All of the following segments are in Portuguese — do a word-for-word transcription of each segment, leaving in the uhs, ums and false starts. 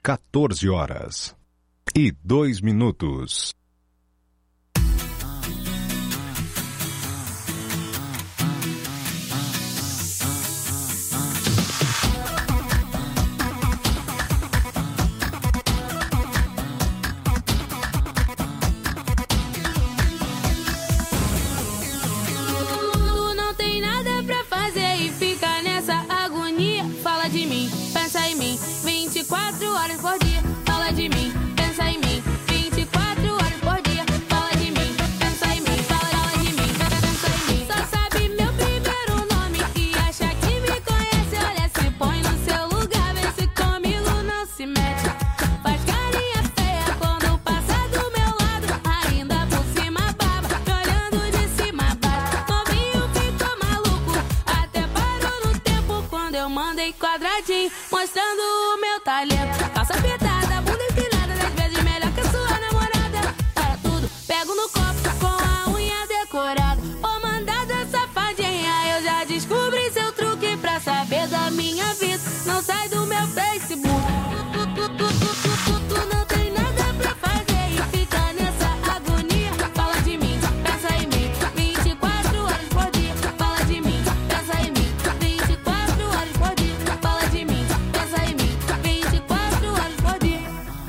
quatorze horas e dois minutos. vinte e quatro horas por dia, fala de mim, pensa em mim. vinte e quatro horas por dia, fala de mim, pensa em mim, fala, fala de mim, pensa em mim. Só sabe meu primeiro nome e acha que me conhece. Olha, se põe no seu lugar, vê se comigo não se mete. Faz carinha feia quando passa do meu lado, ainda por cima baba, olhando de cima a baixo. Novinho ficou maluco, até parou no tempo quando eu mandei quadradinho, mostrando o meu talento. Calça apertada, bunda empinada, dez vezes melhor que a sua namorada. Para tudo, pego no copo com a unha decorada. Ô mandada safadinha, eu já descobri seu truque pra saber da minha vida. Não sai do meu Facebook. Tu, tu, tu, tu, tu, tu, tu não tem nada pra fazer e fica nessa agonia. Fala de mim, pensa em mim, vinte e quatro horas por dia. Fala de mim, pensa em mim, vinte e quatro horas por dia. Fala de mim, pensa em mim, vinte e quatro horas por dia.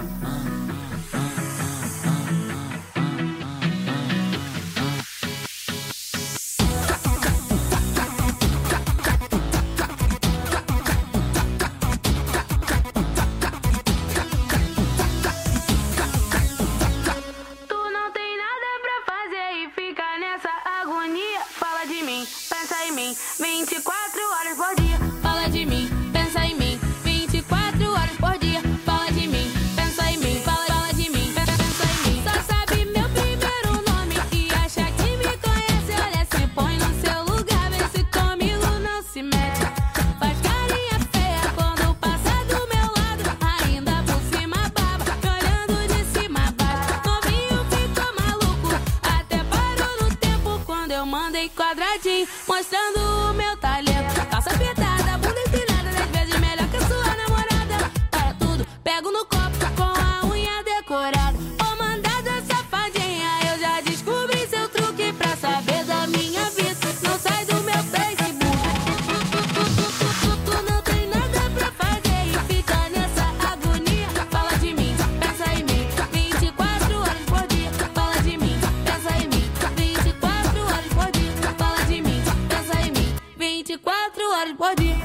Tu não tem nada pra fazer e fica nessa agonia. Fala de mim, pensa em mim, vinte e quatro horas por dia. Fala de mim, pensa em mim, vinte e quatro horas por dia. Fala de mim, pensa em mim, fala, fala de mim, pensa em mim. Só sabe meu primeiro nome e acha que me conhece. Olha, se põe no seu lugar, vê se comigo não se mete. Faz carinha feia quando passa do meu lado, ainda por cima baba, olhando de cima a baixo. Novinho ficou maluco, até parou no tempo quando eu mandei quadradinho, mostrando o meu talento. Calça apertada, bunda empinada, dez vezes melhor que a sua namorada. Para tudo, pego no copo com a unha decorada. Ô mandada safadinha, eu já descobri seu truque pra saber da minha vida. Não sai do meu Facebook. Tu, tu, tu, tu, tu, tu não tem nada pra fazer e fica nessa agonia. Fala de mim, pensa em mim, vinte e quatro horas por dia. Fala de mim, pensa em mim, vinte e quatro horas por dia. Fala de mim, pensa em mim, vinte e quatro horas por dia.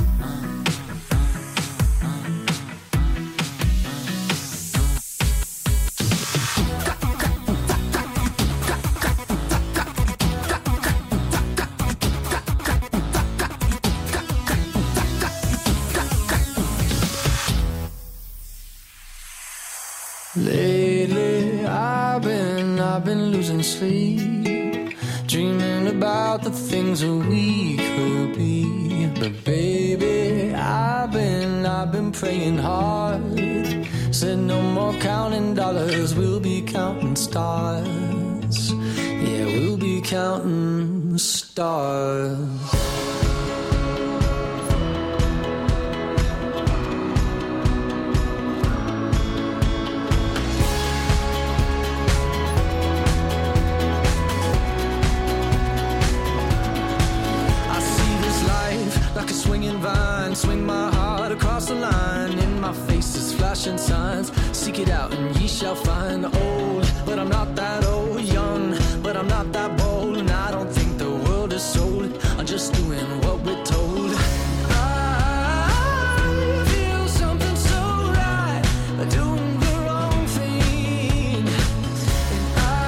Lately, I've been, I've been losing sleep, dreaming about the things that we could be. But baby, I've been, I've been praying hard. Said no more counting dollars, we'll be counting stars. Yeah, we'll be counting stars. Like a swinging vine, swing my heart across the line. In my face is flashing signs. Seek it out and ye shall find. Old, but I'm not that old. Young, but I'm not that bold. And I don't think the world is sold. I'm just doing what we're told. I feel something so right, doing the wrong thing. And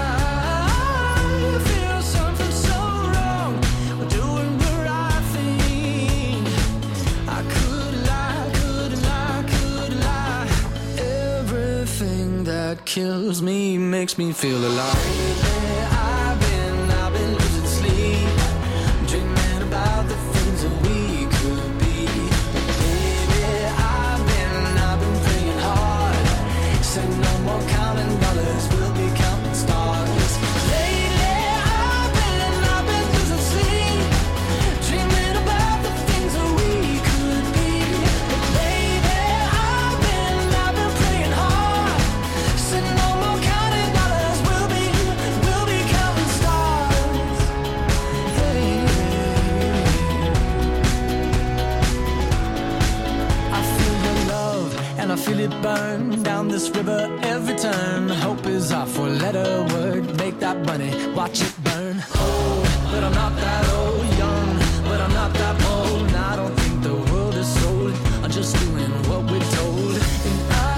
I feel something so wrong, doing the right thing. I could lie, could lie, could lie. Everything that kills me makes me feel alive. I've been, I've been losing sleep, dreaming about the things that we could be. Baby, I've been, I've been praying hard. Said no more counting dollars, we'll be counting stars. Lately, I've been, I've been losing sleep, dreaming about the things that we could be. Baby, I've been, I've been burn down this river every turn. Hope is our four-letter word. Make that money, watch it burn. Old, but I'm not that old. Young, but I'm not that bold. And I don't think the world is sold. I'm just doing what we're told. And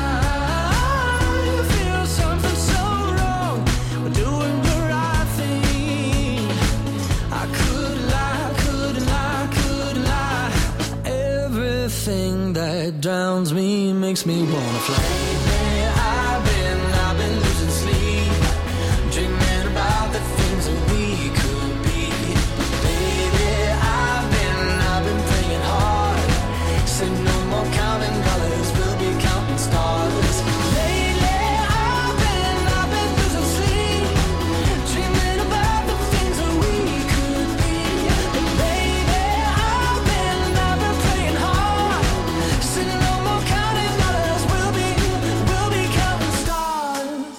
I feel something so wrong. We're doing the right thing. I could lie, could lie, could lie. Everything that drowns me makes me wanna fly. Lately I've been, I've been losing sleep, dreaming about the things that we could be. Baby, I've been, I've been praying hard. Said no more counting dollars, we'll be counting stars. Lately I've been, I've been losing sleep, dreaming about the things that we could be. But baby, I've been, I've been praying hard. Said no more counting dollars, we'll be, we'll be counting stars.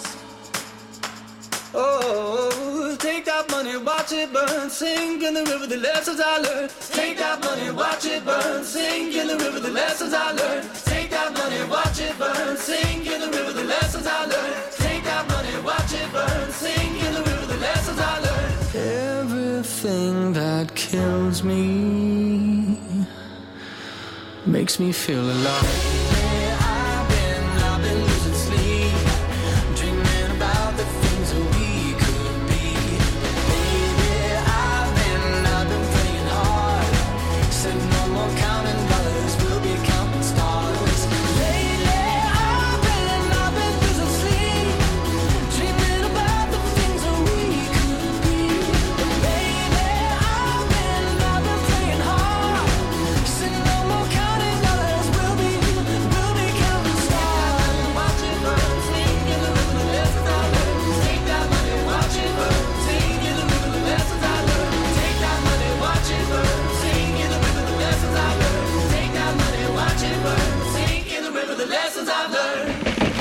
Oh, take that money, watch it burn, sing in the river the lessons I learned. Take that money, watch it burn, sing in the river the lessons I learned. Take that money, watch it burn, sing in the river the lessons I learned. Take that money, watch it burn, sing in the river the lessons I learned. Everything that kills me makes me feel alive. I've been, I've been losing sleep, dreaming about the things that we could be. Baby, I've been, I've been praying hard. Said no more counting dollars, we'll be counting stars. Lately, I've been, I've been losing sleep, dreaming about the things that we could be. But baby, I've been, I've been praying hard. Said no more counting dollars, we'll be, we'll be counting stars. Watch it burn, sing in the river the lessons I learned. Take that money, watch it burn, sing in the river the lessons I learned. Take that money, watch it burn, sing in the river the lessons I learned. Take that money, watch it burn, sing in the river the lessons I've learned.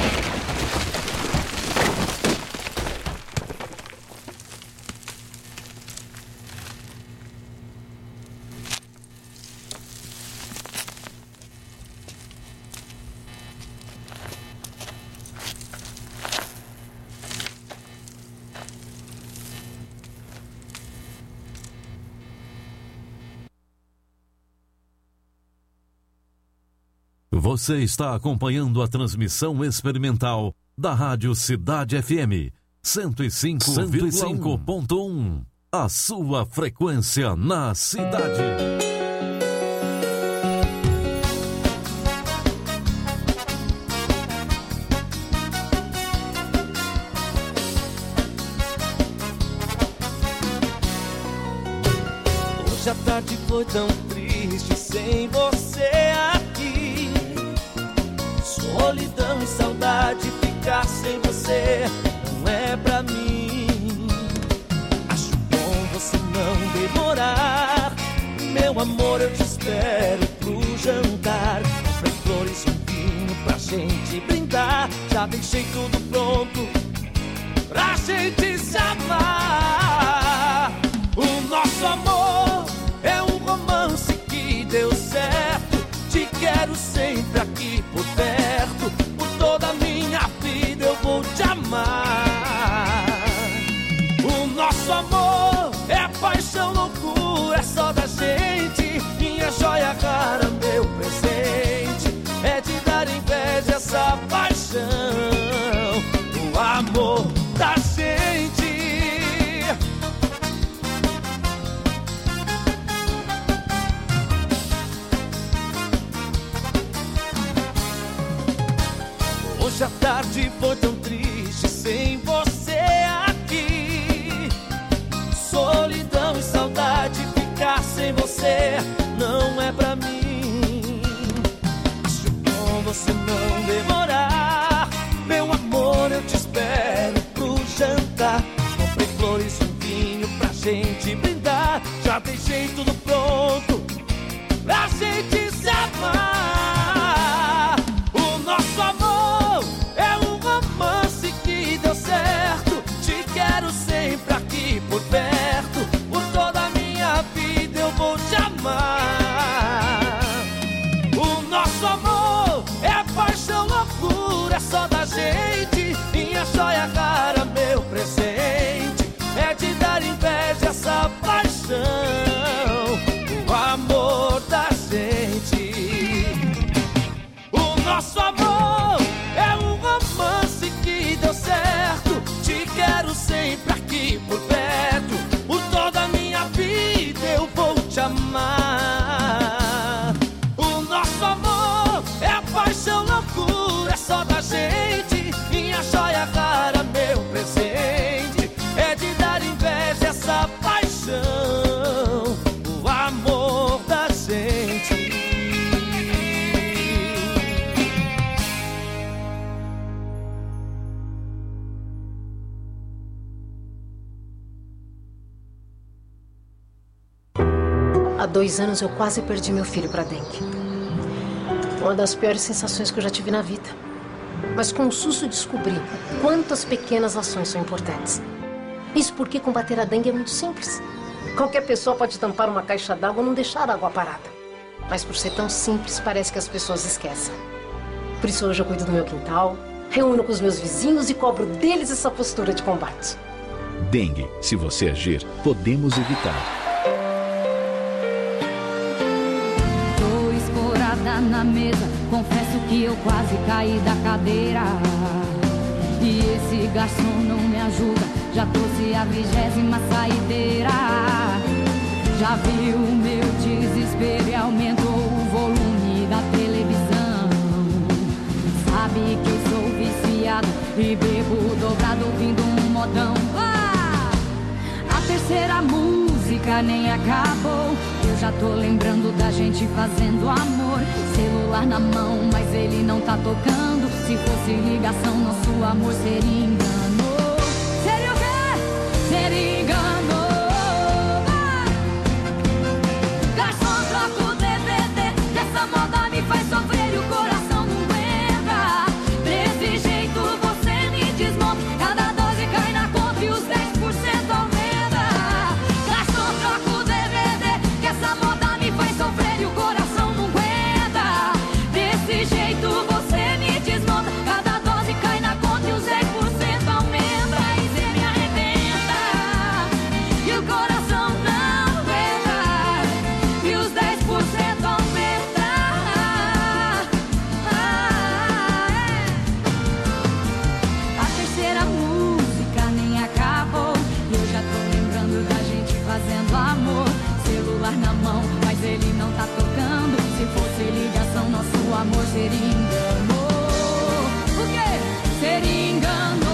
Você está acompanhando a transmissão experimental da Rádio Cidade F M cento e cinco ponto um. A sua frequência na cidade. Hoje a tarde foi tão triste sem você aqui. Solidão e saudade, ficar sem você não é pra mim. Acho bom você não demorar. Meu amor, eu te espero pro jantar. Comprei flores e um vinho pra gente brindar. Já deixei tudo pronto pra gente se amar. O nosso amor é um romance que deu certo. Te quero sempre aqui por perto. Por toda a minha vida eu vou te amar. O nosso amor é paixão, loucura, é só da gente. Minha joia rara, meu presente, é de dar inveja essa paixão. O amor da gente. Hoje a tarde foi tão triste sem você aqui. Solidão e saudade, ficar sem você não é pra mim. Acho bom você não demorar. Meu amor, eu te espero pro jantar. Comprei flores e um vinho pra gente brindar. Já deixei tudo pronto pra gente se amar. O nosso amor é um romance que deu certo. Te quero sempre aqui por perto. Por toda a minha vida eu vou te amar. O nosso amor é paixão, loucura, Há dois anos eu quase perdi meu filho para dengue. Uma das piores sensações que eu já tive na vida. Mas com o susto descobri quantas pequenas ações são importantes. Isso porque combater a dengue é muito simples. Qualquer pessoa pode tampar uma caixa d'água ou não deixar a água parada. Mas por ser tão simples, parece que as pessoas esquecem. Por isso hoje eu cuido do meu quintal, reúno com os meus vizinhos e cobro deles essa postura de combate. Dengue, se você agir, podemos evitar. Tô escorada na mesa, confesso que eu quase caí da cadeira. E esse garçom não me ajuda, já trouxe a vigésima saideira. Já viu o meu desespero e aumentou o volume da televisão. Sabe que eu sou viciado e bebo dobrado ouvindo um modão. Ah! A terceira música nem acabou, eu já tô lembrando da gente fazendo amor. Celular na mão, mas ele não tá tocando. Se fosse ligação, nosso amor seria engano. Seria o quê? Seria engano. Ah! Garçom, troca o D V D, que essa moda me faz sofrer e o coração não aguenta. Desse jeito você me desmonta, cada dose cai na conta e os dez por cento aumenta. Garçom, troca o D V D, que essa moda me faz sofrer e o coração não aguenta. Desse jeito você me desmonta, cada dose cai na conta e os dez por cento aumenta. E cê me arrebenta e o coração não aguenta, e os dez por cento aumenta. Ah, é. A terceira música nem acabou, eu já tô lembrando da gente fazendo amor. Celular na mão, mas ele não tá tocando. Se fosse ligação, nosso amor seria engano. O quê? Seria engano.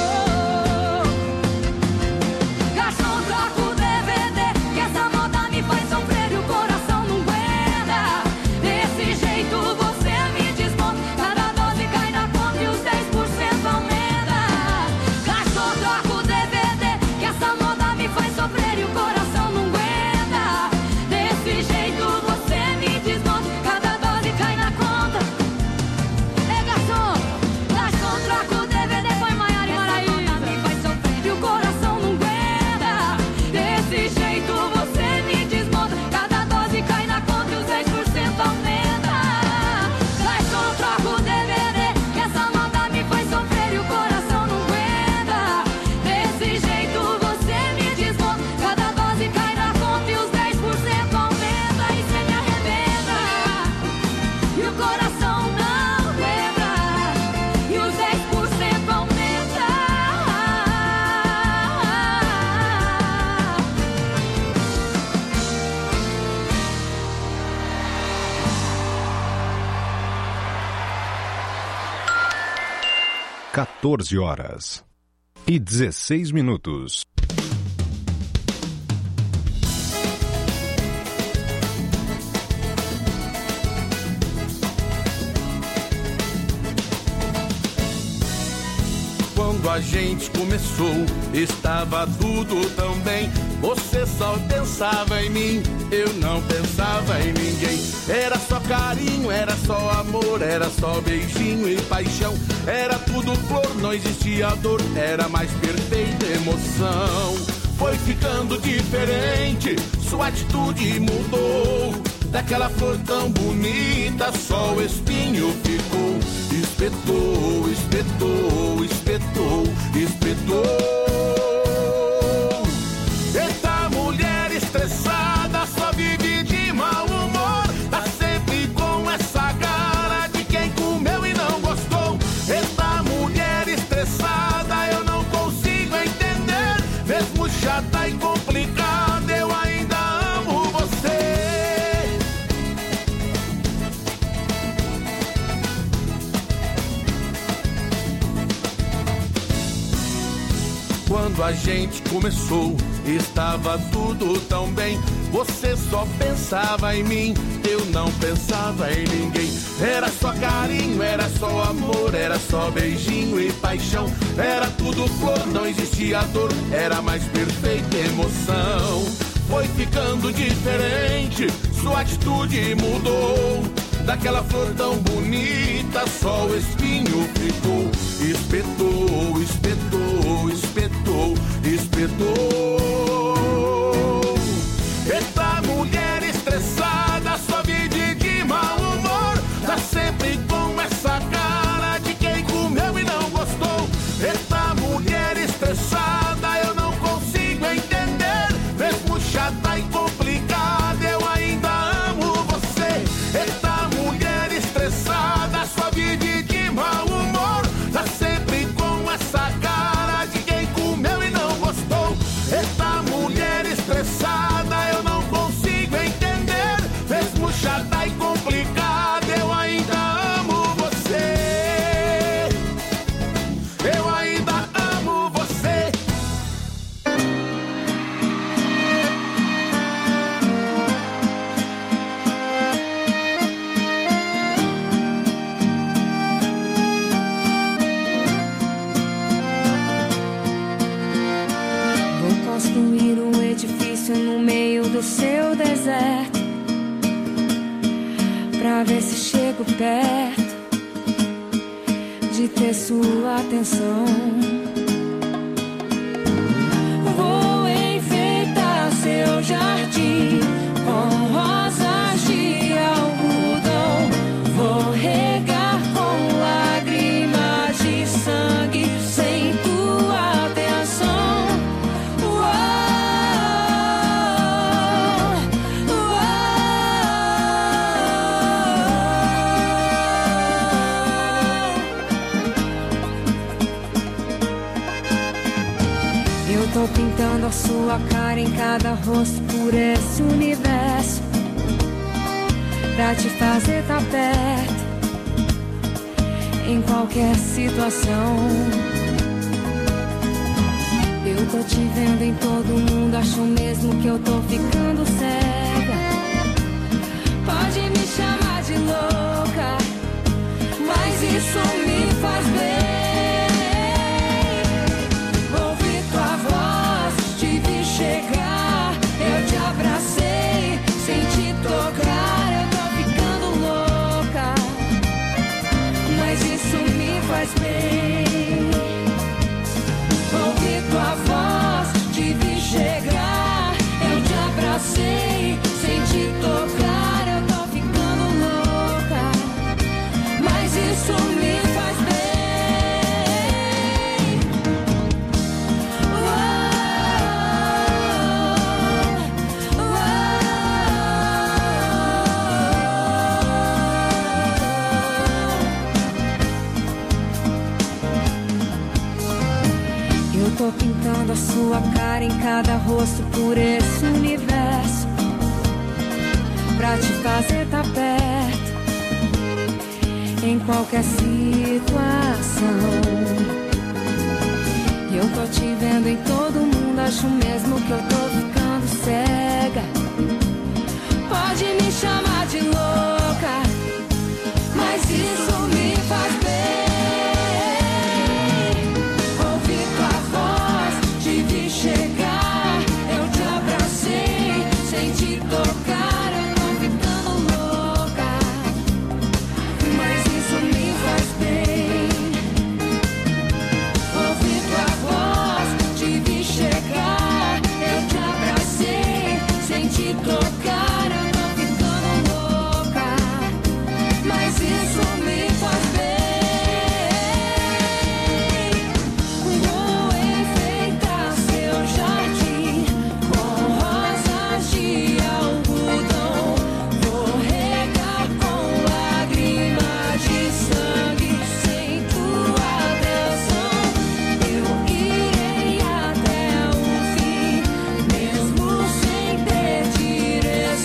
Garçom, troca o D V D, que essa moda me faz sofrer e o coração não aguenta. Desse jeito você me desmonta, cada dose cai na conta e os dez por cento aumenta. Garçom, troca o D V D, que essa moda me faz sofrer e o coração não aguenta. Desse jeito você me desmonta, cada dose cai na conta. É garçom, garçom, troca o D V D, põe Maiara e Maraísa. Me faz sofrer e o coração não aguenta. Desse jeito você me desmonta, cada dose cai na conta e os dez por cento aumenta. Garçom, troca o D V D, que essa moda me faz sofrer e o coração não aguenta. Desse jeito você me desmonta, cada dose cai na conta e os dez por cento aumenta. E cê me arrebenta e o coração não aguenta, e os dez por cento aumenta. quatorze horas e dezesseis minutos. Quando a gente começou, estava tudo tão bem. Você só pensava em mim, eu não pensava em ninguém. Era só carinho, era só amor, era só beijinho e paixão. Era tudo flor, não existia dor, era mais perfeita emoção. Foi ficando diferente, sua atitude mudou. Daquela flor tão bonita, só o espinho ficou. Espetou, espetou, espetou, espetou. Eita mulher estressada, só vive de mau humor. Tá sempre com essa cara de quem comeu e não gostou. Eita mulher estressada, eu não consigo entender. Mesmo chata e complicada, eu ainda amo você. Quando a gente começou, estava tudo tão bem. Você só pensava em mim, eu não pensava em ninguém. Era só carinho, era só amor, era só beijinho e paixão. Era tudo flor, não existia dor, era mais perfeita emoção. foi ficando diferente, sua atitude mudou. Daquela flor tão bonita, só o espinho ficou. Espetou, espetou, espetou, espetou. Eita mulher estressada, só vive de mau humor. Tá sempre com essa cara de quem comeu e não gostou. Eita mulher estressada, eu não consigo entender. Mesmo chata e complicada, eu ainda amo você. Eita mulher estressada, só vive de mau humor. Tá sempre com essa cara de quem comeu e não gostou. Eita mulher estressada, eu não consigo entender. Mesmo chata e complicada, eu ainda amo você. Eu ainda amo você. Vou construir um edifício no meio do seu deserto, pra ver se chego perto de ter sua atenção. Vou enfeitar seu jardim com rosas de algodão. Vou regar com lágrimas de sangue sem tua atenção. Uou, uou. Eu tô pintando a sua cara em cada rosto por esse universo, pra te fazer tá perto em qualquer situação. Eu tô te vendo em todo mundo, acho mesmo que eu tô ficando cega. Pode me chamar de louca, mas isso me faz bem. Ouvi tua voz, te vi chegar, eu te abracei, sem te tocar, eu tô ficando louca, mas isso me faz bem. Ouvi tua voz, te vi chegar, eu te abracei, sem te tocar, eu tô ficando louca, mas isso me faz bem. Eu tô pintando a sua cara em cada rosto por esse universo, pra te fazer tá perto em qualquer situação. Eu tô te vendo em todo mundo, acho mesmo que eu tô ficando cega. Pode me chamar de louca, mas isso me faz bem. Ouvi tua voz, te vi chegar, eu te abracei, sem te tocar, eu tô ficando louca, mas isso me faz bem. Ouvi tua voz, te vi chegar, eu te abracei, sem te tocar, eu tô ficando louca, mas isso me faz bem. Vou enfeitar seu jardim com rosas de algodão. Vou regar com lágrimas de sangue sem tua atenção. Eu irei até o fim, mesmo sem ter direção.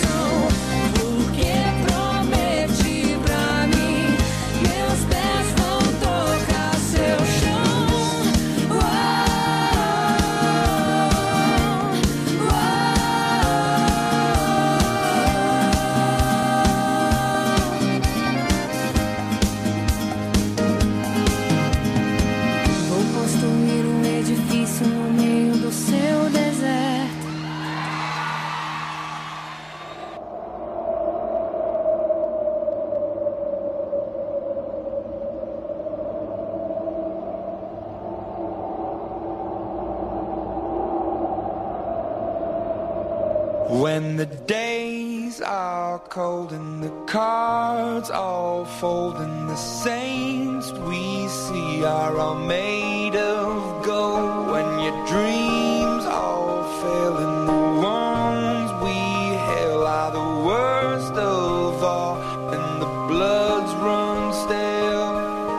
When the days are cold and the cards all fold and the saints we see are all made of gold, when your dreams all fail and the ones we hail are the worst of all and the bloods run stale.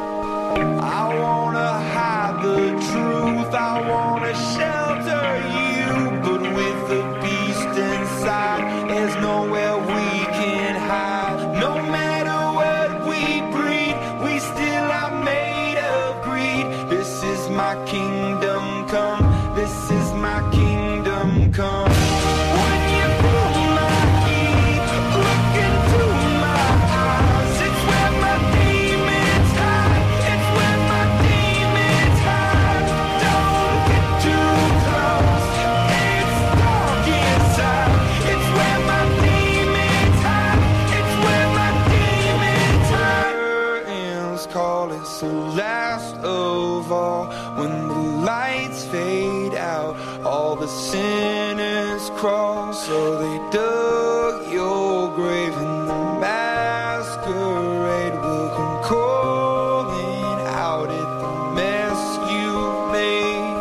I wanna hide the truth, I wanna shelter you, but with the beast inside, there's nowhere we can hide. No matter what we breed, we still are made of greed. This is my kingdom come, this is my kingdom come. When you pull my key, look into my eyes, it's where my demons hide, it's where my demons hide. Don't get too close, it's dark inside, it's where my demons hide, it's where my demons hide. Curtains call, it's the last of all. When the lights fade out, all the sinners crawl. So they dug your grave and the masquerade will come calling out at the mess you made.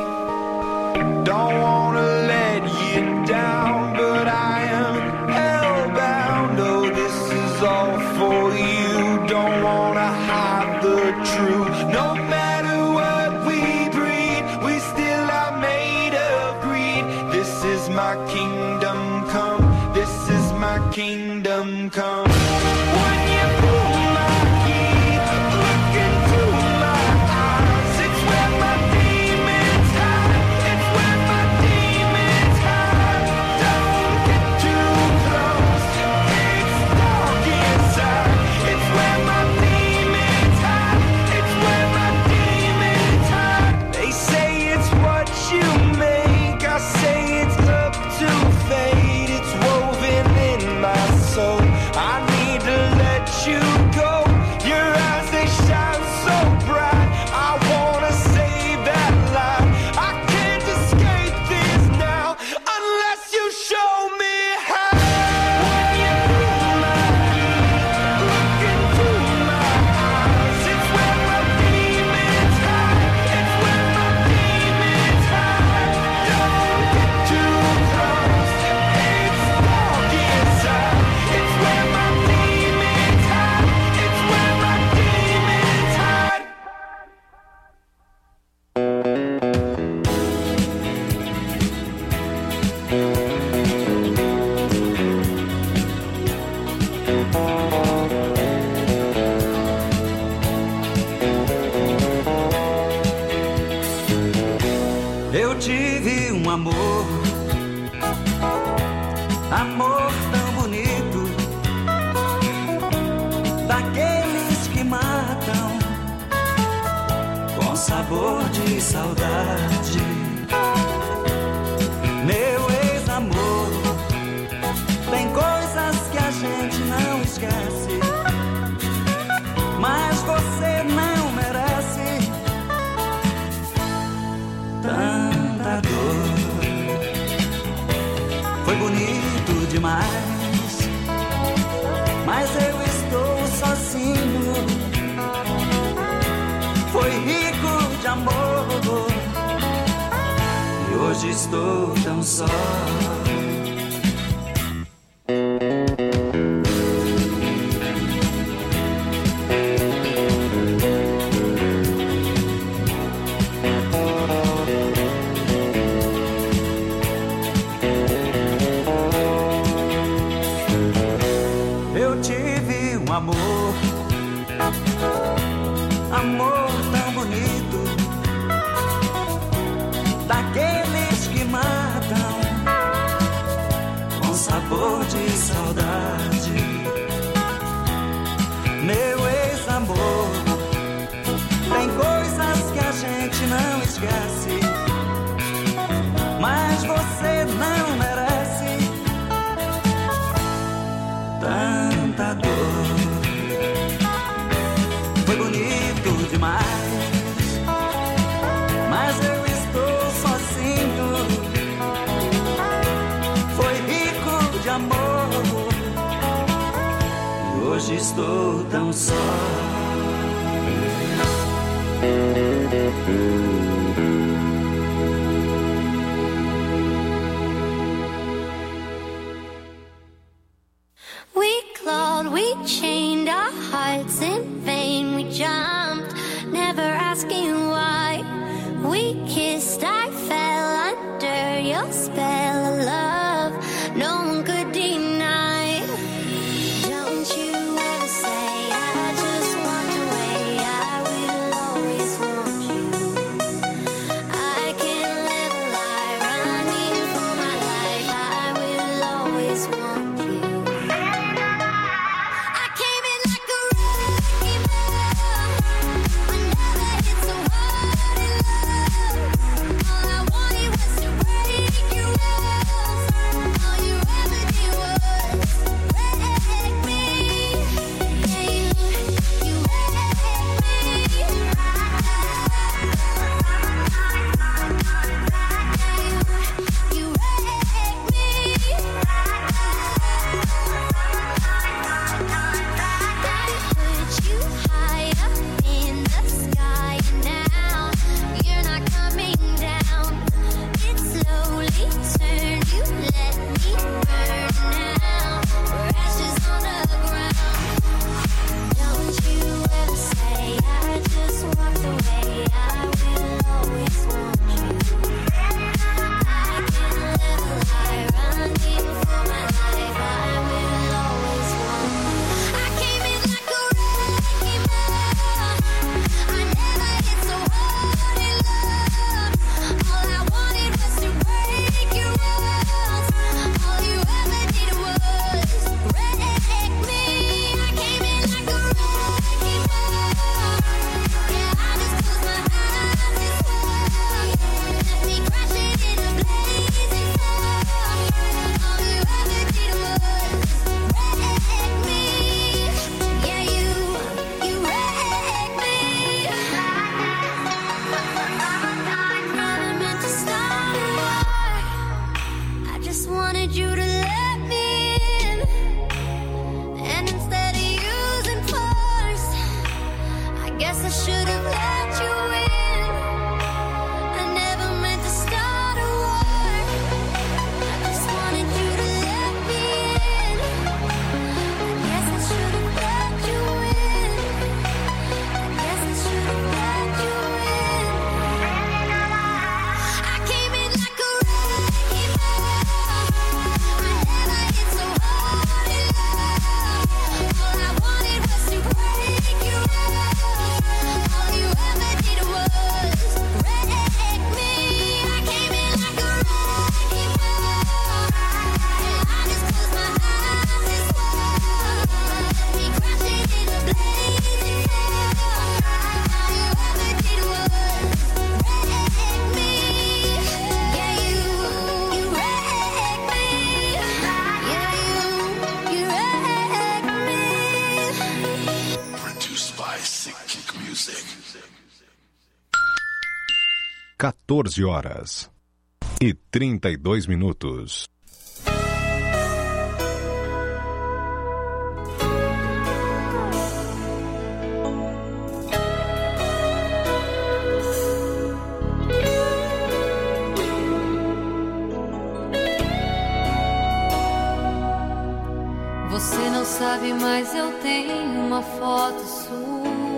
Don't wanna let you down, but I am hellbound. Oh, this is all for you. Don't wanna hide the truth. No matter what we breed, we still are made of greed. This is my kingdom come, this is my kingdom come. When you pull my key, look into my eyes, it's where my demons hide, it's where my demons hide. Don't get too close, it's dark inside, it's where my demons hide, it's where my demons hide. They say it's what you make, I say it's up to fate. It's woven in my soul, I need to let you go. Your eyes, they shine so bright, I wanna save that light. I can't escape this now, unless you show me how. When you pull my key, look into my eyes, it's where my demons hide, it's where my demons hide. Don't get too close, it's dark inside, it's where my demons hide, it's where my demons hide. Eu tive um amor, amor tão bonito, daqueles que matam com sabor de saudade. Meu ex-amor, tem coisas que a gente não esquece, mas você não merece tanta dor. Foi bonito demais, mas eu estou sozinho. Foi rico de amor e hoje estou tão só. Eu tive um amor, amor tão bonito, daqueles que matam com sabor de saudade. Meu ex-amor, tem coisas que a gente não esquece, mas você não merece tanta dor. Foi bonito demais, mas eu estou sozinho. Foi rico de amor. E hoje estou tão só. We clawed, we chained our hearts in vain. We jumped, never asking why. We kissed, I fell under your spell of love. No one could deny. Don't you ever say I just walked away. I will always want you. I can't live a lie, running for my life. I will always want you. I came in like a wrecking ball. I never hit so hard in love. All I wanted was to break your walls. All you ever did was wreck me. Yeah, you, you wrecked me. You, you wrecked me. Put you high up in the sky, and now you're not coming down. It slowly turned, you let me burn now. We're ashes on the ground. Don't you ever say I just walked away. I will always want you. I can't live a lie, running for my life. I will always want you. I came in like a wrecking ball. I never hit so hard in love. All I wanted was to break your walls. All you ever did was wreck me. I came in like a wrecking ball. Yeah, I just closed my eyes and swore. Left me crashing in a blazing storm. All you ever did was wreck me. Yeah, you, you wrecked me. Never meant to start a war. I just wanted you to let me in. And instead of using force, I guess I should have let you in. I never meant to start a war. I just wanted you to let me in. I guess I should have let you in. I guess I should have let you in. I came in like a wrecking ball. I never hit so hard in love. All I wanted was to break your walls. All you ever did was wreck me. I came in like a wrecking ball. Yeah, I just closed my eyes and swore. Left me crashing in a blazing storm. All you ever did was wreck me. Yeah, you, you wrecked me. Yeah, you, you wrecked me. Produced by Sick Kick Music. quatorze horas e trinta e dois minutos. Você não sabe, mas eu tenho uma foto sua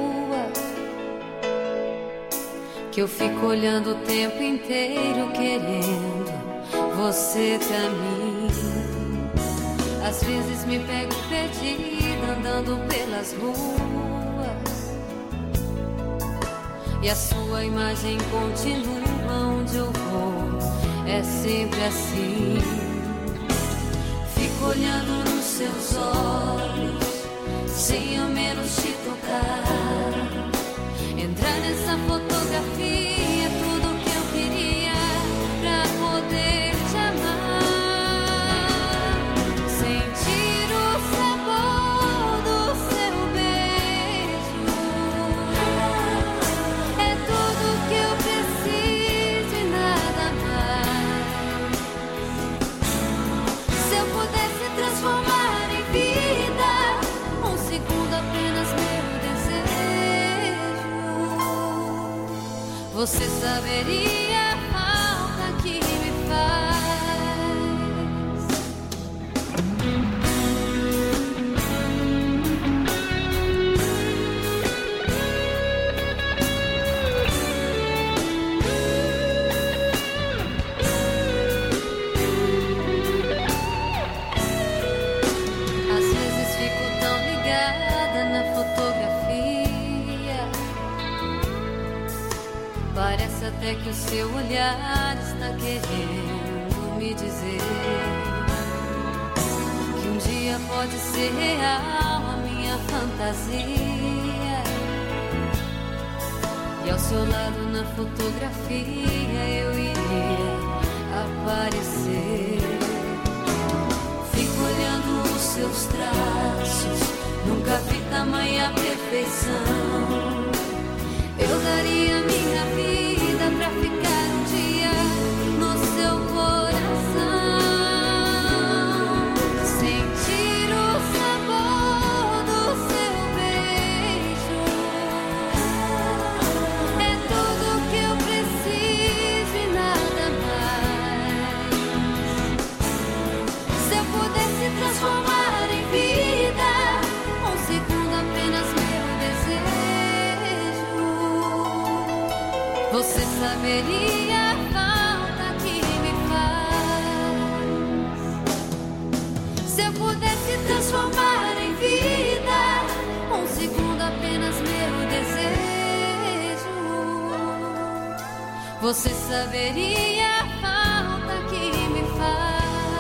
que eu fico olhando o tempo inteiro querendo você pra mim. Às vezes me pego perdida andando pelas ruas e a sua imagem continua onde eu vou. É sempre assim. Fico olhando nos seus olhos sem ao menos te tocar. Entrar nessa fotografia é tudo que eu queria pra poder te amar. Sentir o sabor do seu beijo é tudo que eu preciso e nada mais. Se eu pudesse você saberia a falta que me faz. Às vezes fico tão ligada na fotografia, parece até que o seu olhar está querendo me dizer que um dia pode ser real a minha fantasia. E ao seu lado na fotografia eu iria aparecer. Fico olhando os seus traços, nunca vi tamanha perfeição. Eu daria minha vida pra ficar um dia no seu coração, sentir o sabor do seu beijo. É tudo que eu preciso e nada mais. Se eu pudesse transformar em vida um segundo apenas meu desejo, você saberia a falta que me faz. Se eu pudesse transformar em vida um segundo apenas meu desejo, você saberia a falta que me faz.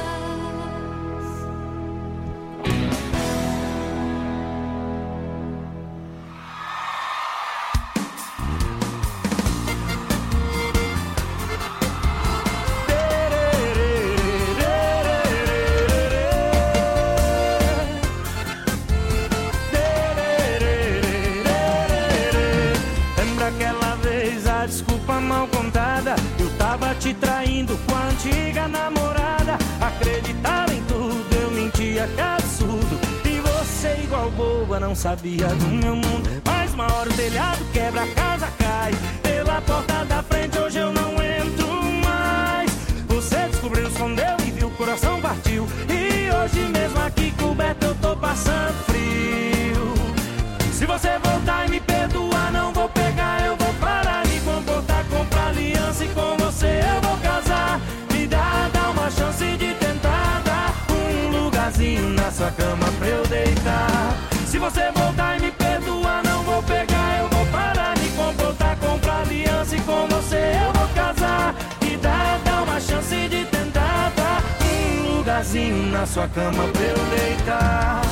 Lembra aquela vez a desculpa mal contada? Eu tava te traindo com a antiga namorada. Acreditava em tudo, eu mentia, que absurdo. E você igual boba não sabia do meu mundo. Mas uma hora o telhado quebra, a casa cai. Pela porta da frente hoje eu não entro mais. Você descobriu, escondeu e viu, o coração partiu. E hoje mesmo aqui coberto eu tô passando frio. Se você voltar e me perdoar, não vou pegar, eu vou parar, me comportar, comprar aliança e com você eu vou casar. Me dá, dá uma chance de tentar dar um lugarzinho na sua cama pra eu deitar. Se você voltar e me perdoar, não vou pegar, eu vou parar, me comportar, comprar aliança e com você eu vou casar. Me dá, dá uma chance de tentar dar um lugarzinho na sua cama pra eu deitar.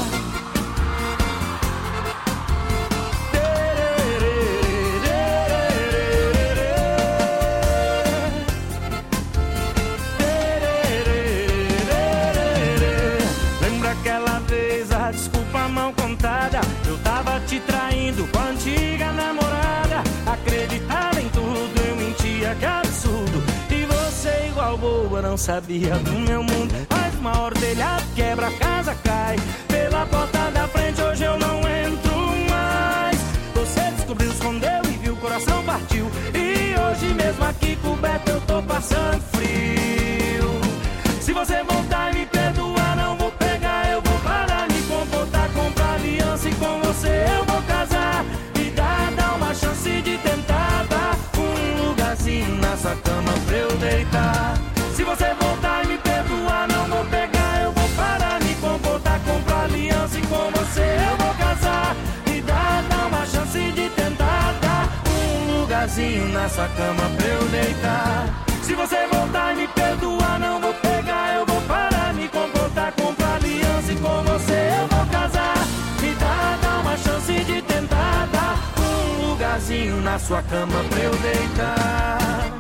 Desculpa mal contada, eu tava te traindo com a antiga namorada. Acreditava em tudo, eu mentia, que absurdo. E você igual boa não sabia do meu mundo. Mas uma hora o telhado quebra, a casa cai. Pela porta da frente hoje eu não entro mais. Você descobriu, escondeu e viu, o coração partiu. E hoje mesmo aqui coberto eu tô passando frio. Se você voltar e me perdoar, não vou pegar, eu vou parar, me comportar, comprar aliança e com você eu vou casar. Me dá, dá uma chance de tentar dar um lugarzinho na sua cama pra eu deitar. Se você voltar e me perdoar, não vou pegar, eu vou parar, me comportar, comprar aliança e com você eu vou casar. Me dá, dá uma chance de tentar dar um lugarzinho na sua cama pra eu deitar. Se você voltar e me perdoar, não vou pegar, eu vou parar, me comportar, comprar aliança e com você eu vou casar. Me dá, dá uma chance de tentar dar um lugarzinho na sua cama pra eu deitar.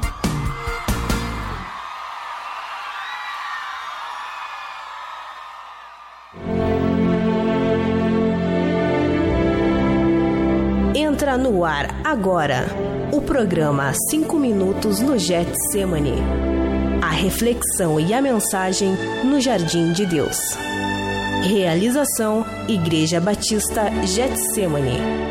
Entra no ar agora o programa cinco minutos no Getsemane. A reflexão e a mensagem no Jardim de Deus. Realização Igreja Batista Getsemane.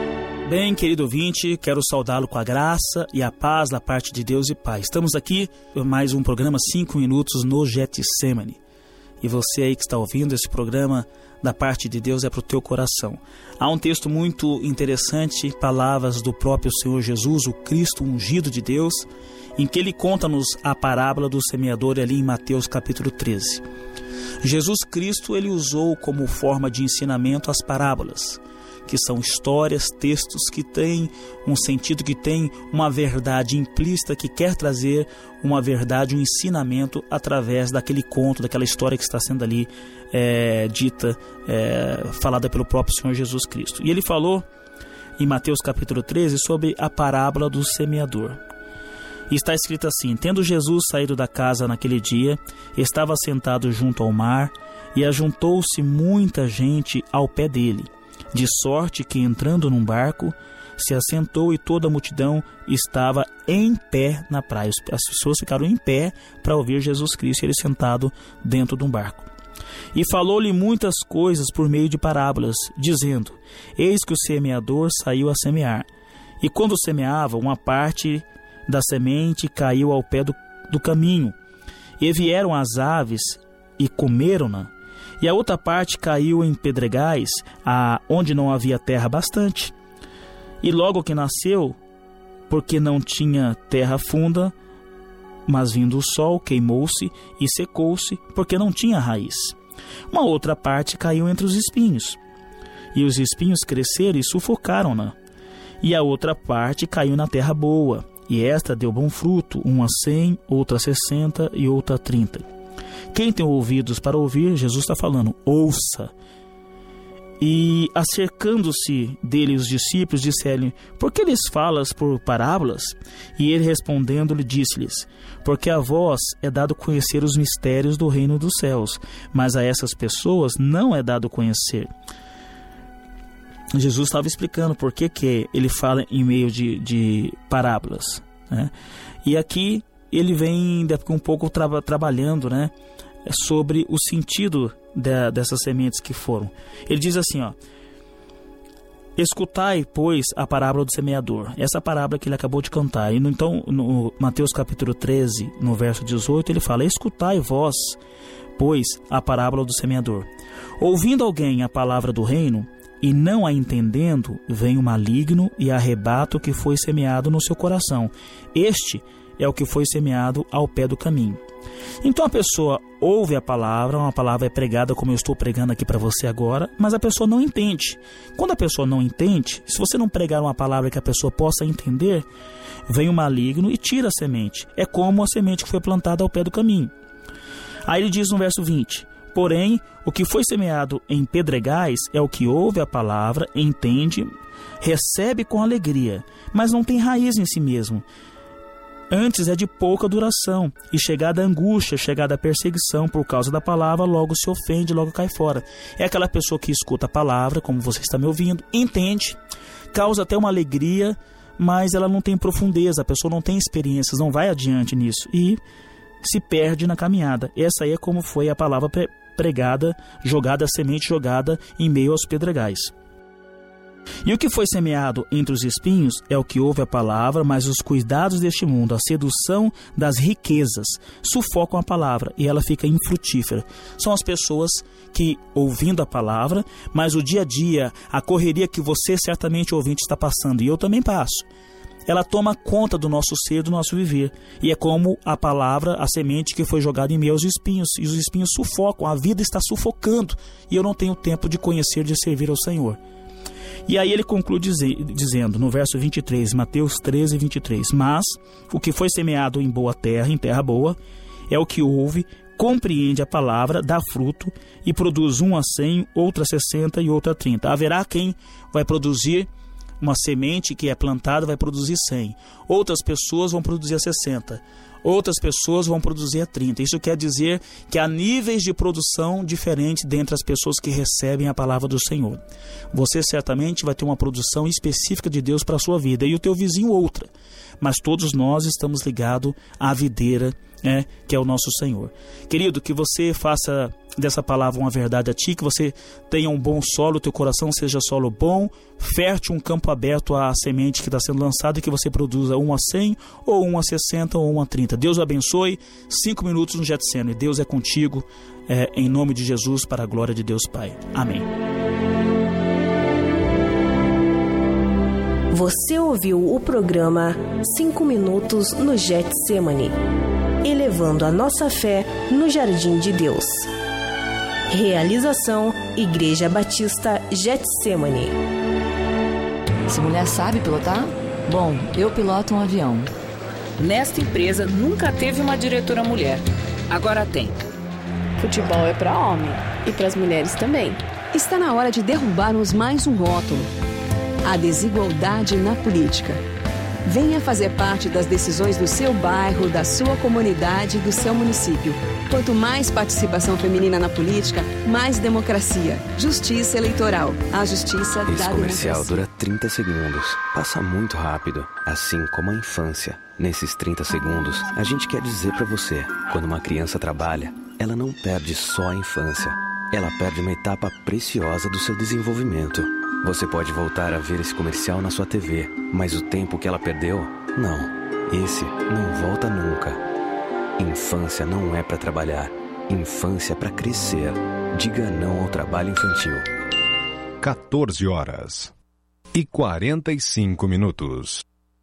Bem, querido ouvinte, quero saudá-lo com a graça e a paz da parte de Deus e Pai. Estamos aqui em mais um programa cinco minutos no Getsemane. E você aí que está ouvindo esse programa da parte de Deus é para o teu coração. Há um texto muito interessante, palavras do próprio Senhor Jesus, o Cristo ungido de Deus, em que ele conta-nos a parábola do semeador ali em Mateus capítulo treze. Jesus Cristo, ele usou como forma de ensinamento as parábolas, que são histórias, textos que têm um sentido, que têm uma verdade implícita, que quer trazer uma verdade, um ensinamento através daquele conto, daquela história que está sendo ali é, dita, é, falada pelo próprio Senhor Jesus Cristo. E ele falou em Mateus capítulo treze sobre a parábola do semeador. E está escrito assim: tendo Jesus saído da casa naquele dia, estava sentado junto ao mar, e ajuntou-se muita gente ao pé dele, de sorte que, entrando num barco, se assentou e toda a multidão estava em pé na praia. As pessoas ficaram em pé para ouvir Jesus Cristo, ele sentado dentro de um barco. E falou-lhe muitas coisas por meio de parábolas, dizendo: eis que o semeador saiu a semear. E quando semeava, uma parte da semente caiu ao pé do, do caminho, e vieram as aves e comeram-na. E a outra parte caiu em pedregais, a, onde não havia terra bastante. E logo que nasceu, porque não tinha terra funda, mas vindo o sol, queimou-se e secou-se, porque não tinha raiz. Uma outra parte caiu entre os espinhos, e os espinhos cresceram e sufocaram-na. E a outra parte caiu na terra boa, e esta deu bom fruto, uma a cem, outra a sessenta e outra a trinta. Quem tem ouvidos para ouvir, Jesus está falando, ouça. E acercando-se dele os discípulos, disseram-lhe: por que lhes falas por parábolas? E ele respondendo-lhe disse-lhes: porque a vós é dado conhecer os mistérios do reino dos céus, mas a essas pessoas não é dado conhecer. Jesus estava explicando por que, que ele fala em meio de, de parábolas, né? E aqui ele vem daqui um pouco tra- trabalhando, né, sobre o sentido de, dessas sementes que foram. Ele diz assim, ó: escutai, pois, a parábola do semeador. Essa parábola que ele acabou de cantar. E no, então, no Mateus capítulo treze, no verso dezoito, ele fala: escutai vós, pois, a parábola do semeador. Ouvindo alguém a palavra do reino, e não a entendendo, vem o maligno e arrebata o que foi semeado no seu coração. Este é o que foi semeado ao pé do caminho. Então a pessoa ouve a palavra, uma palavra é pregada como eu estou pregando aqui para você agora, mas a pessoa não entende. Quando a pessoa não entende, se você não pregar uma palavra que a pessoa possa entender, vem o maligno e tira a semente. É como a semente que foi plantada ao pé do caminho. Aí ele diz no verso vinte: porém, o que foi semeado em pedregais é o que ouve a palavra, entende, recebe com alegria, mas não tem raiz em si mesmo. Antes é de pouca duração, e chegada a angústia, chegada a perseguição por causa da palavra, logo se ofende, logo cai fora. É aquela pessoa que escuta a palavra, como você está me ouvindo, entende, causa até uma alegria, mas ela não tem profundeza, a pessoa não tem experiências, não vai adiante nisso, e se perde na caminhada. Essa aí é como foi a palavra pregada, jogada, a semente jogada em meio aos pedregais. E o que foi semeado entre os espinhos é o que ouve a palavra, mas os cuidados deste mundo, a sedução das riquezas, sufocam a palavra e ela fica infrutífera. São as pessoas que, ouvindo a palavra, mas o dia a dia, a correria que você certamente ouvinte está passando, e eu também passo, ela toma conta do nosso ser, do nosso viver. E é como a palavra, a semente que foi jogada em meio aos espinhos. E os espinhos sufocam, a vida está sufocando. E eu não tenho tempo de conhecer, de servir ao Senhor. E aí ele conclui dizendo, no verso vinte e três, Mateus treze, vinte e três: mas o que foi semeado em boa terra, em terra boa, é o que ouve, compreende a palavra, dá fruto e produz um a cem, outra a sessenta e outra a trinta. Haverá quem vai produzir uma semente que é plantada, vai produzir cem. Outras pessoas vão produzir a sessenta. Outras pessoas vão produzir a trinta. Isso quer dizer que há níveis de produção diferentes dentre as pessoas que recebem a palavra do Senhor. Você certamente vai ter uma produção específica de Deus para a sua vida, e o teu vizinho outra. Mas todos nós estamos ligados à videira, né, que é o nosso Senhor. Querido, que você faça dessa palavra uma verdade a ti, que você tenha um bom solo, teu coração seja solo bom, fértil, um campo aberto à semente que está sendo lançada, e que você produza um a cem, ou um a sessenta, ou um a trinta. Deus o abençoe. Cinco minutos no Getsemane. Deus é contigo, é, em nome de Jesus, para a glória de Deus Pai. Amém. Você ouviu o programa Cinco Minutos no Getsemane, elevando a nossa fé no Jardim de Deus. Realização Igreja Batista Getsemane. Essa mulher sabe pilotar? Bom, eu piloto um avião. Nesta empresa nunca teve uma diretora mulher. Agora tem. Futebol é para homem e para as mulheres também. Está na hora de derrubarmos mais um rótulo: a desigualdade na política. Venha fazer parte das decisões do seu bairro, da sua comunidade e do seu município. Quanto mais participação feminina na política, mais democracia. Justiça eleitoral. A justiça da Esse comercial democracia. dura trinta segundos. Passa muito rápido, assim como a infância. Nesses trinta segundos, a gente quer dizer pra você: quando uma criança trabalha, ela não perde só a infância. Ela perde uma etapa preciosa do seu desenvolvimento. Você pode voltar a ver esse comercial na sua T V, mas o tempo que ela perdeu, não. Esse não volta nunca. Infância não é para trabalhar. Infância é para crescer. Diga não ao trabalho infantil. quatorze horas e quarenta e cinco minutos.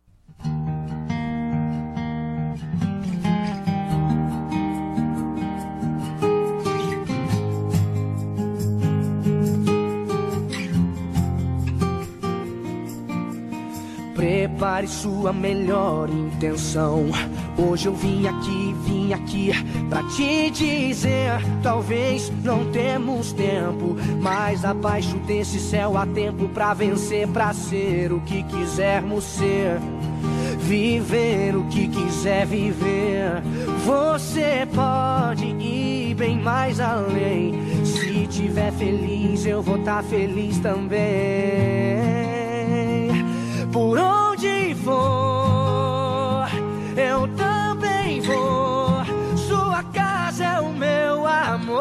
Prepare sua melhor intenção. Hoje eu vim aqui, vim aqui pra te dizer: talvez não temos tempo, mas abaixo desse céu há tempo pra vencer, pra ser o que quisermos ser, viver o que quiser viver. Você pode ir bem mais além. Se tiver feliz, eu vou estar feliz também. Por onde for, eu também vou. Sua casa é o meu amor.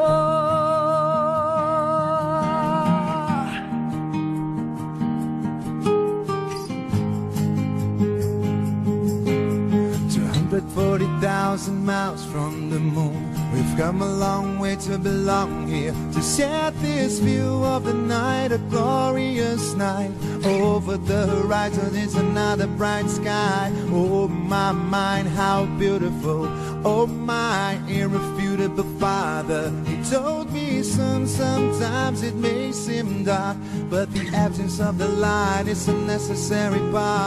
two hundred forty thousand miles from the moon, we've come a long way to belong here, to share this view of the night, a glorious night. Over the horizon is another bright sky. Oh my mind, how beautiful. Oh my irrefutable Father. He told me, son, sometimes it may seem dark, but the absence of the light is a necessary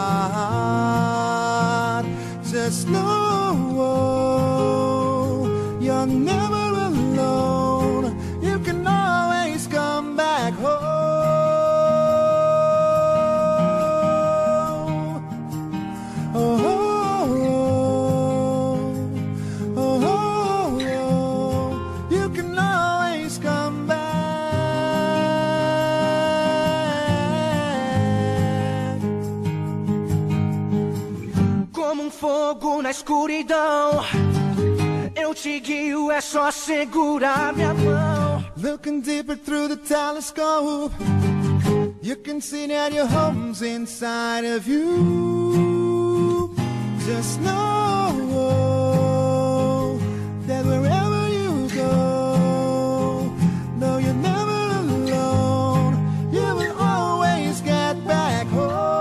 part. Just know you're never alone. You can always come back home. Oh, oh, oh, oh, oh, oh. You can always come back. Como um fogo na escuridão, eu te guio, é só segurar minha mão. Looking deeper through the telescope, you can see that your home's inside of you. Just know that wherever you go, no, you're never alone. You will always get back home.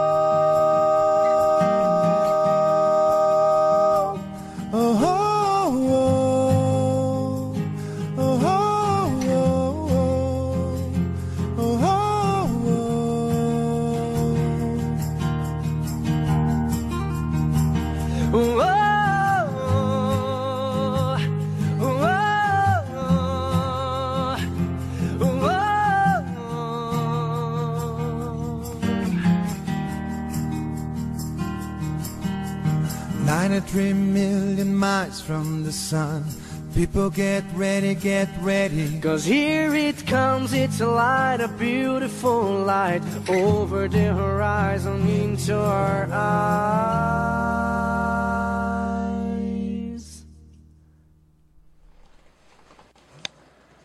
Oh, oh, oh, oh, oh, oh, oh, oh. ninety-three million miles from the sun. People get ready, get ready. Cause here it comes, it's a light, a beautiful light, over the horizon into our eyes.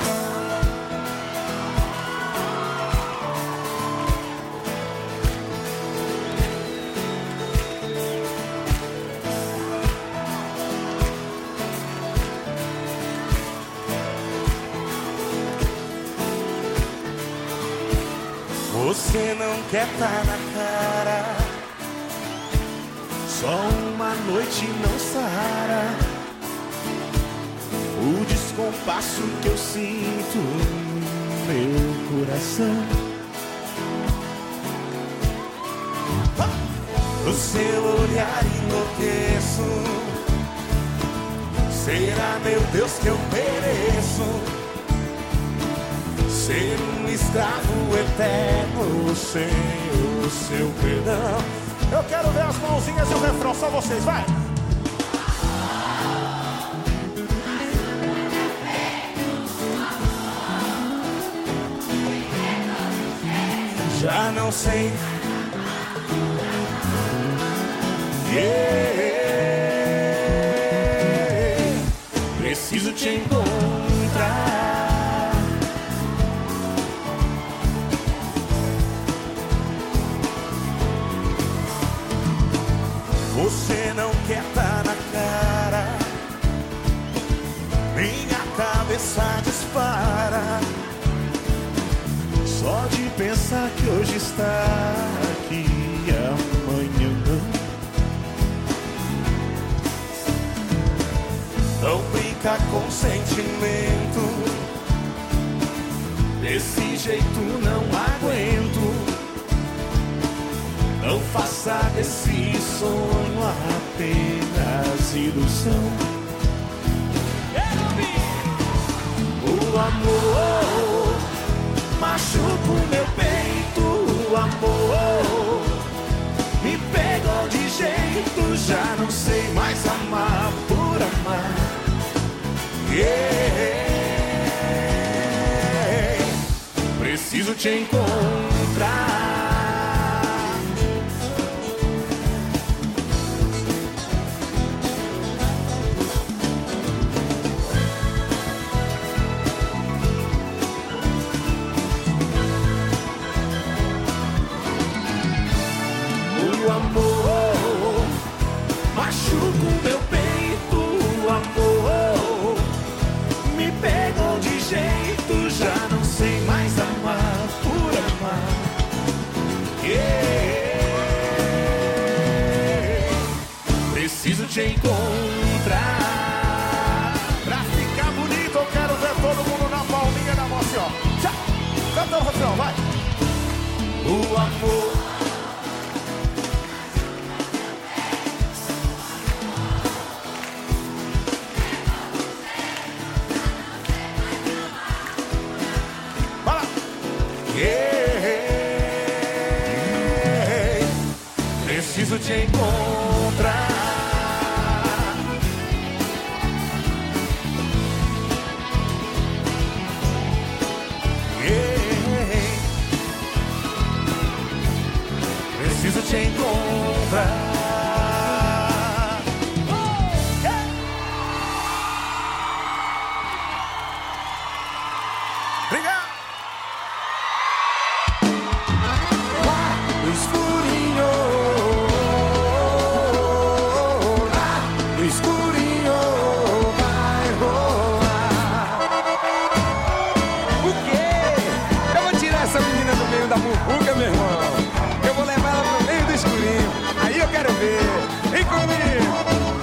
Você não quer tá na cara, só uma noite não sara o descompasso que eu sinto no meu coração. No seu olhar enlouqueço, será, meu Deus, que eu mereço ser um escravo eterno sem o seu perdão? Eu quero ver as mãozinhas e o refrão, só vocês, vai! Já não sei. Yeah. Preciso te encontrar. Você não quer tá na cara, minha cabeça dispara só de pensar que hoje está aqui e amanhã não. Não brinca com sentimento, desse jeito não aguento. Não faça desse sonho apenas ilusão. O amor machuca o meu peito, o amor me pegou de jeito, já não sei mais amar por amar. Yeah. Preciso te encontrar. O amor machuca o meu peito, o amor me pegou de jeito, já não sei mais amar por amar. Yeah. Preciso te encontrar. Pra ficar bonito eu quero ver todo mundo na palminha da mão assim, ó. Tchau. Canta o refrão, vai. O amor. Yeah. Preciso te encontrar. Yeah. Preciso te encontrar. Obrigado. Da muvuca, meu irmão, eu vou levar ela pro meio do escurinho. Aí eu quero ver, vem comigo.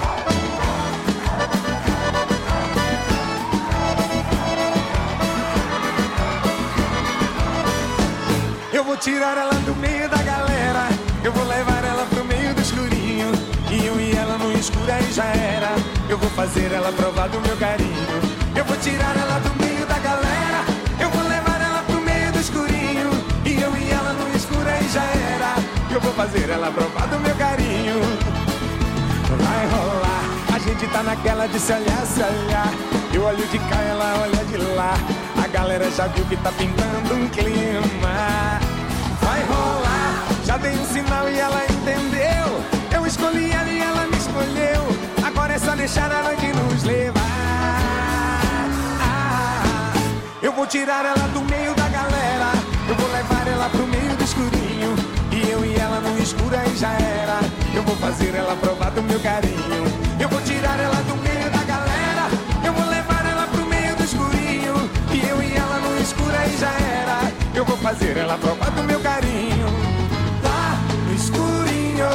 Eu vou tirar ela do meio da galera, eu vou levar ela pro meio do escurinho. E eu e ela no escuro aí já era. Eu vou fazer ela provar do meu carinho. Eu vou tirar ela do meio da galera, eu vou levar ela pro meio do escurinho. E eu e ela no escuro aí já era. Eu vou fazer ela provar do meu carinho. Vai rolar, a gente tá naquela de se olhar, se olhar. Eu olho de cá, ela olha de lá. A galera já viu que tá pintando um clima. Vai rolar, já dei um sinal e ela entendeu. Eu escolhi ela e ela me escolheu. Agora é só deixar a noite nos levar. tirar ela do meio da galera. Eu vou levar ela pro meio do escurinho. E eu e ela no escuro aí já era. Eu vou fazer ela provar do meu carinho. Eu vou tirar ela do meio da galera. Eu vou levar ela pro meio do escurinho. E eu e ela no escuro aí já era. Eu vou fazer ela provar do meu carinho. Lá no escurinho.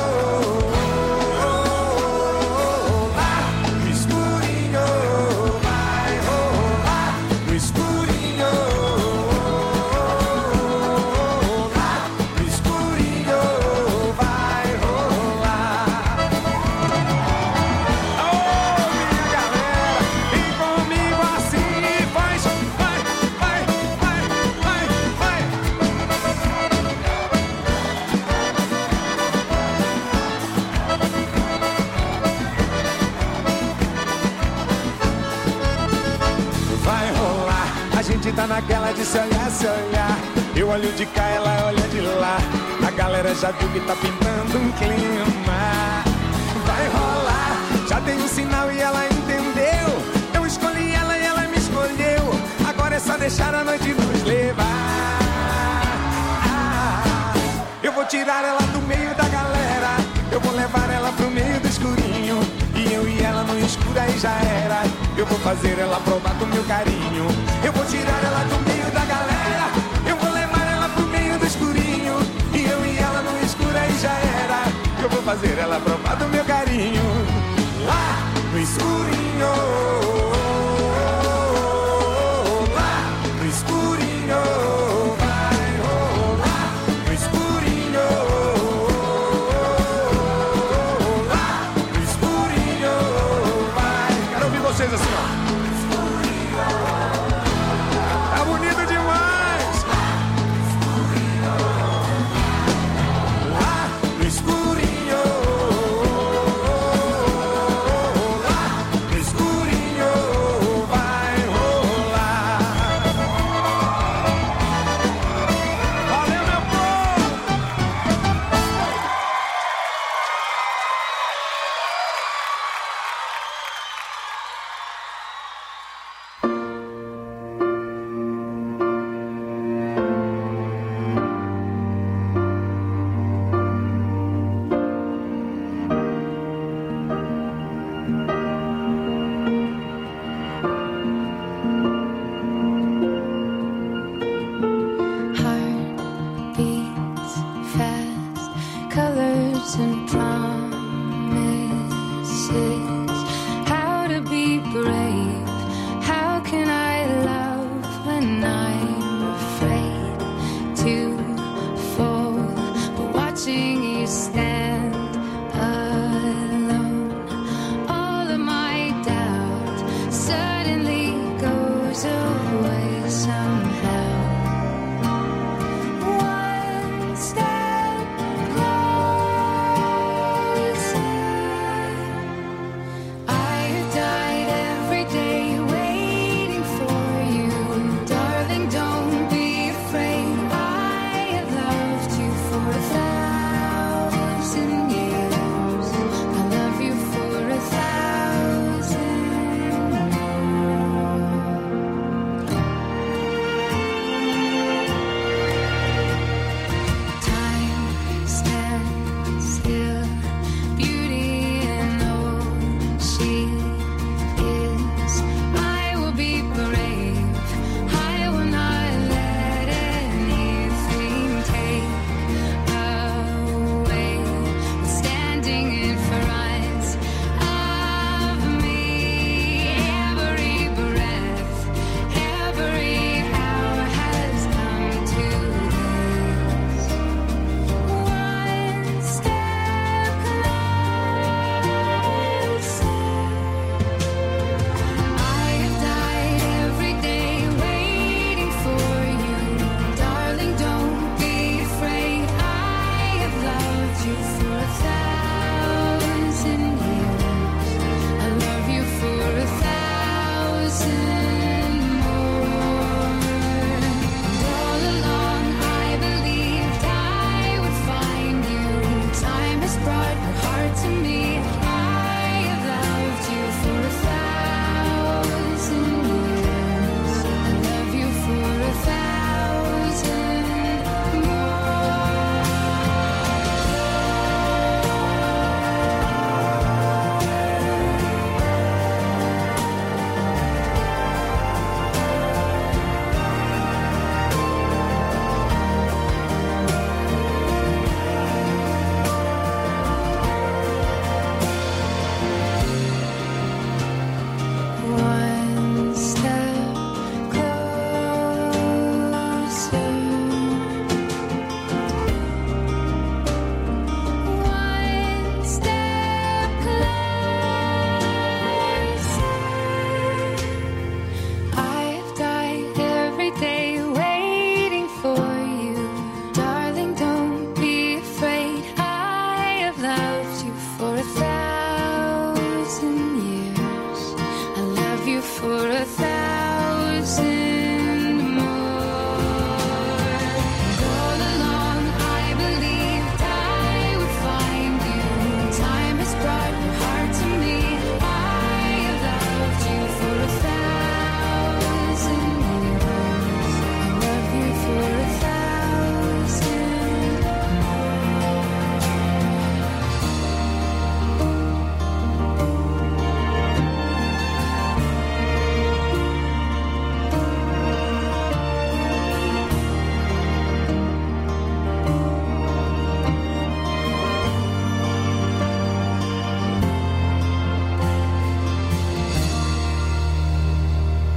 Tá naquela de se olhar, se olhar. Eu olho de cá, ela olha de lá. A galera já viu que tá pintando um clima. Vai rolar, já tem um sinal e ela entendeu. Eu escolhi ela e ela me escolheu. Agora é só deixar a noite nos levar. Ah, eu vou tirar ela do meio da galera. Eu vou levar ela pro meio do escurinho. E eu e ela no escuro aí já era. Eu vou fazer ela provar do meu carinho. Eu vou tirar ela do meio da galera. Eu vou levar ela pro meio do escurinho. E eu e ela no escuro aí já era. Eu vou fazer ela provar do meu carinho. Lá no escurinho. Lá no escurinho. Vai rolar no escurinho. Lá no escurinho. Vai. Quero ouvir vocês assim, ó. Tá bonito demais! Lá no escurinho. Lá no escurinho. Vai rolar. Valeu, meu povo! Heart beats fast, colors and promises. How to be brave? How can I love when I'm afraid to fall? But watching you stand alone, all of my doubt suddenly goes away somehow. One step closer. I have died every day waiting for you, darling. Don't be afraid. I have loved you for a thousand years. I love you for a thousand Time stands still, beauty and all she is. I will be brave. I will not let anything take away what's standing in front of me. Every breath, every hour has come to this. One step closer. I have died every day waiting for you, darling. Don't be afraid. I have loved you for a thousand years. I love you for a thousand more. And all along I believed I would find you. Time has brought your heart to me. I have loved you for a thousand years. I love you for you for a thousand